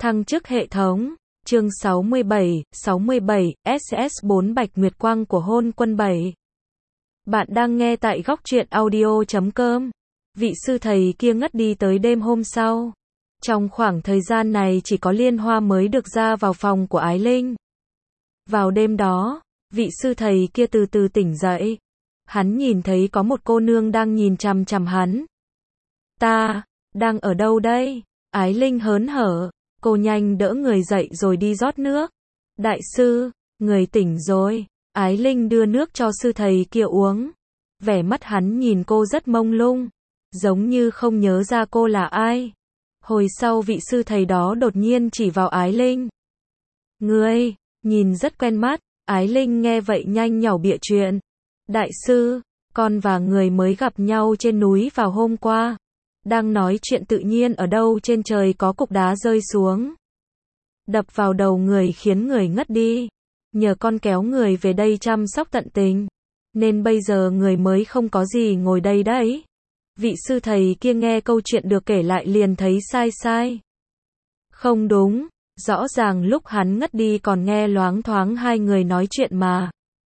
Thăng chức hệ thống. Chương 67, SS4 Bạch Nguyệt Quang của Hôn Quân 7. Bạn đang nghe tại góc truyện audio.com. Vị sư thầy kia ngất đi tới đêm hôm sau. Trong khoảng thời gian này chỉ có Liên Hoa mới được ra vào phòng của Ái Linh. Vào đêm đó, vị sư thầy kia từ từ tỉnh dậy. Hắn nhìn thấy có một cô nương đang nhìn chằm chằm hắn. Ta, đang ở đâu đây? Ái Linh hớn hở. Cô nhanh đỡ người dậy rồi đi rót nước. Đại sư, người tỉnh rồi. Ái Linh đưa nước cho sư thầy kia uống. Vẻ mắt hắn nhìn cô rất mông lung, giống như không nhớ ra cô là ai. Hồi sau vị sư thầy đó đột nhiên chỉ vào Ái Linh. Ngươi, nhìn rất quen mắt. Ái Linh nghe vậy nhanh nhảu bịa chuyện. Đại sư, con và người mới gặp nhau trên núi vào hôm qua. Đang nói chuyện tự nhiên ở đâu trên trời có cục đá rơi xuống. Đập vào đầu người khiến người ngất đi. Nhờ con kéo người về đây chăm sóc tận tình. Nên bây giờ người mới không có gì ngồi đây đấy. Vị sư thầy kia nghe câu chuyện được kể lại liền thấy sai. Không đúng, rõ ràng lúc hắn ngất đi còn nghe loáng thoáng hai người nói chuyện mà.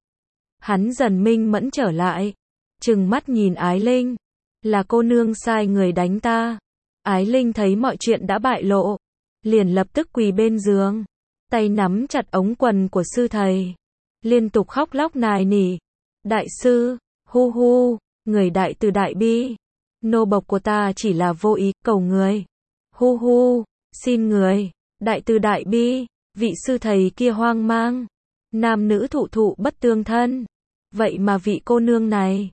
Hắn dần minh mẫn trở lại. Trừng mắt nhìn Ái Linh. Là cô nương sai người đánh ta. Ái Linh thấy mọi chuyện đã bại lộ. Liền lập tức quỳ bên giường. Tay nắm chặt ống quần của sư thầy. Liên tục khóc lóc nài nỉ. Đại sư, hu hu, người đại từ đại bi. Nô bộc của ta chỉ là vô ý, cầu người. Hu hu, xin người. Đại từ đại bi, vị sư thầy kia hoang mang. Nam nữ thụ thụ bất tương thân. Vậy mà vị cô nương này.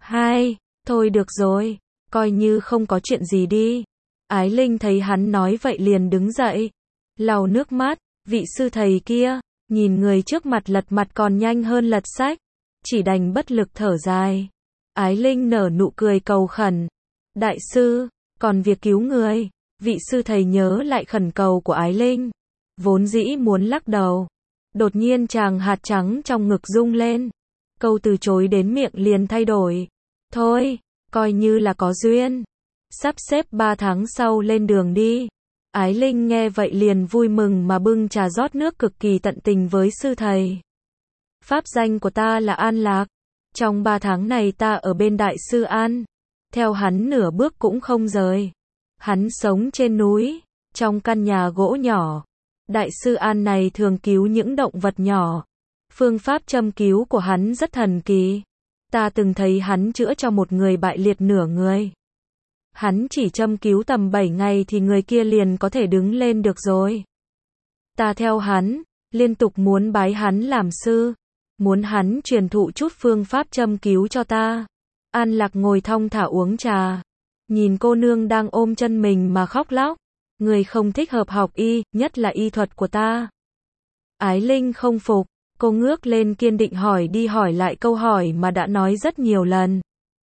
Thôi được rồi, coi như không có chuyện gì đi. Ái Linh thấy hắn nói vậy liền đứng dậy. Lau nước mắt, vị sư thầy kia, nhìn người trước mặt lật mặt còn nhanh hơn lật sách. Chỉ đành bất lực thở dài. Ái Linh nở nụ cười cầu khẩn. Đại sư, còn việc cứu người. Vị sư thầy nhớ lại khẩn cầu của Ái Linh. Vốn dĩ muốn lắc đầu. Đột nhiên chàng hạt trắng trong ngực rung lên. Câu từ chối đến miệng liền thay đổi. Thôi, coi như là có duyên. Sắp xếp 3 tháng sau lên đường đi. Ái Linh nghe vậy liền vui mừng mà bưng trà rót nước cực kỳ tận tình với sư thầy. Pháp danh của ta là An Lạc. Trong 3 tháng này ta ở bên đại sư An. Theo hắn nửa bước cũng không rời. Hắn sống trên núi, trong căn nhà gỗ nhỏ. Đại sư An này thường cứu những động vật nhỏ. Phương pháp châm cứu của hắn rất thần kỳ. Ta từng thấy hắn chữa cho một người bại liệt nửa người. Hắn chỉ châm cứu tầm 7 ngày thì người kia liền có thể đứng lên được rồi. Ta theo hắn, liên tục muốn bái hắn làm sư. Muốn hắn truyền thụ chút phương pháp châm cứu cho ta. An Lạc ngồi thong thả uống trà. Nhìn cô nương đang ôm chân mình mà khóc lóc. Người không thích hợp học y, nhất là y thuật của ta. Ái Linh không phục. Cô ngước lên kiên định hỏi đi hỏi lại câu hỏi mà đã nói rất nhiều lần.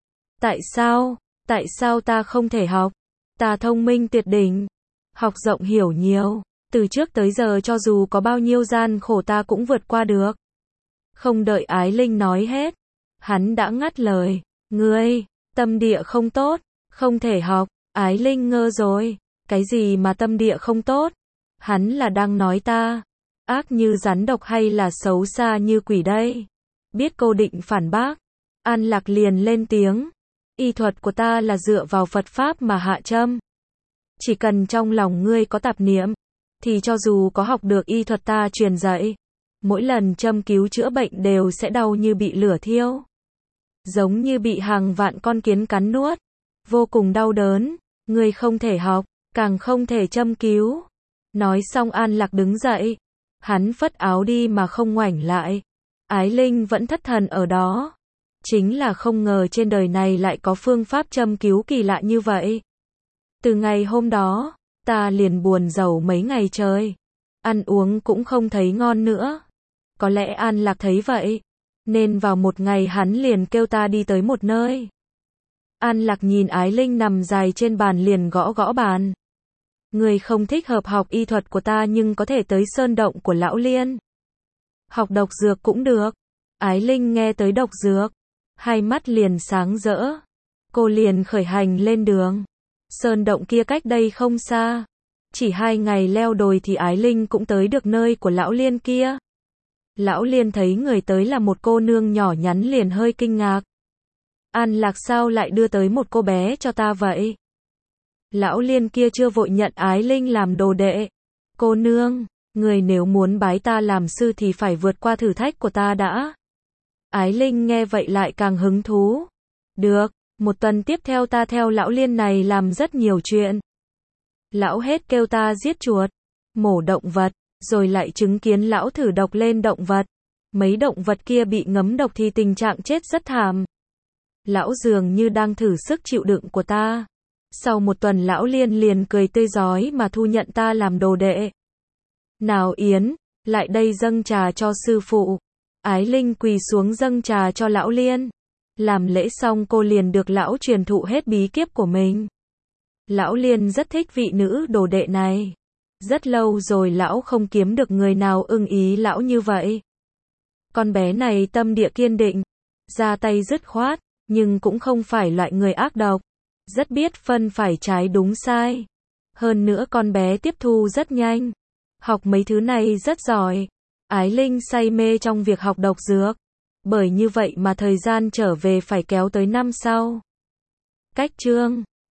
Tại sao ta không thể học? Ta thông minh tuyệt đỉnh. Học rộng hiểu nhiều. Từ trước tới giờ cho dù có bao nhiêu gian khổ ta cũng vượt qua được. Không đợi Ái Linh nói hết. Hắn đã ngắt lời. Ngươi, tâm địa không tốt, không thể học. Ái Linh ngơ rồi. Cái gì mà tâm địa không tốt? Hắn là đang nói ta. Ác như rắn độc hay là xấu xa như quỷ đây? Biết cô định phản bác. An Lạc liền lên tiếng. Y thuật của ta là dựa vào Phật Pháp mà hạ châm. Chỉ cần trong lòng ngươi có tạp niệm, thì cho dù có học được y thuật ta truyền dạy, mỗi lần châm cứu chữa bệnh đều sẽ đau như bị lửa thiêu. Giống như bị hàng vạn con kiến cắn nuốt. Vô cùng đau đớn. Ngươi không thể học, càng không thể châm cứu. Nói xong An Lạc đứng dậy. Hắn phất áo đi mà không ngoảnh lại. Ái Linh vẫn thất thần ở đó. Chính là không ngờ trên đời này lại có phương pháp châm cứu kỳ lạ như vậy. Từ ngày hôm đó, ta liền buồn rầu mấy ngày trời. Ăn uống cũng không thấy ngon nữa. Có lẽ An Lạc thấy vậy. Nên vào một ngày hắn liền kêu ta đi tới một nơi. An Lạc nhìn Ái Linh nằm dài trên bàn liền gõ gõ bàn. Người không thích hợp học y thuật của ta nhưng có thể tới sơn động của Lão Liên. Học độc dược cũng được. Ái Linh nghe tới độc dược. Hai mắt liền sáng rỡ. Cô liền khởi hành lên đường. Sơn động kia cách đây không xa. Chỉ 2 ngày leo đồi thì Ái Linh cũng tới được nơi của lão Liên kia. Lão Liên thấy người tới là một cô nương nhỏ nhắn liền hơi kinh ngạc. An Lạc sao lại đưa tới một cô bé cho ta vậy? Lão Liên kia chưa vội nhận Ái Linh làm đồ đệ. Cô nương, người nếu muốn bái ta làm sư thì phải vượt qua thử thách của ta đã. Ái Linh nghe vậy lại càng hứng thú. Được, 1 tuần tiếp theo ta theo lão Liên này làm rất nhiều chuyện. Lão hết kêu ta giết chuột, mổ động vật, rồi lại chứng kiến lão thử độc lên động vật. Mấy động vật kia bị ngấm độc thì tình trạng chết rất thảm. Lão dường như đang thử sức chịu đựng của ta. Sau 1 tuần lão Liên liền cười tươi rói mà thu nhận ta làm đồ đệ. Nào Yến, lại đây dâng trà cho sư phụ. Ái Linh quỳ xuống dâng trà cho lão Liên. Làm lễ xong cô liền được lão truyền thụ hết bí kíp của mình. Lão Liên rất thích vị nữ đồ đệ này. Rất lâu rồi lão không kiếm được người nào ưng ý lão như vậy. Con bé này tâm địa kiên định, ra tay dứt khoát, nhưng cũng không phải loại người ác độc. Rất biết phân phải trái đúng sai. Hơn nữa con bé tiếp thu rất nhanh. Học mấy thứ này rất giỏi. Ái Linh say mê trong việc học độc dược. Bởi như vậy mà thời gian trở về phải kéo tới năm sau. Cách chương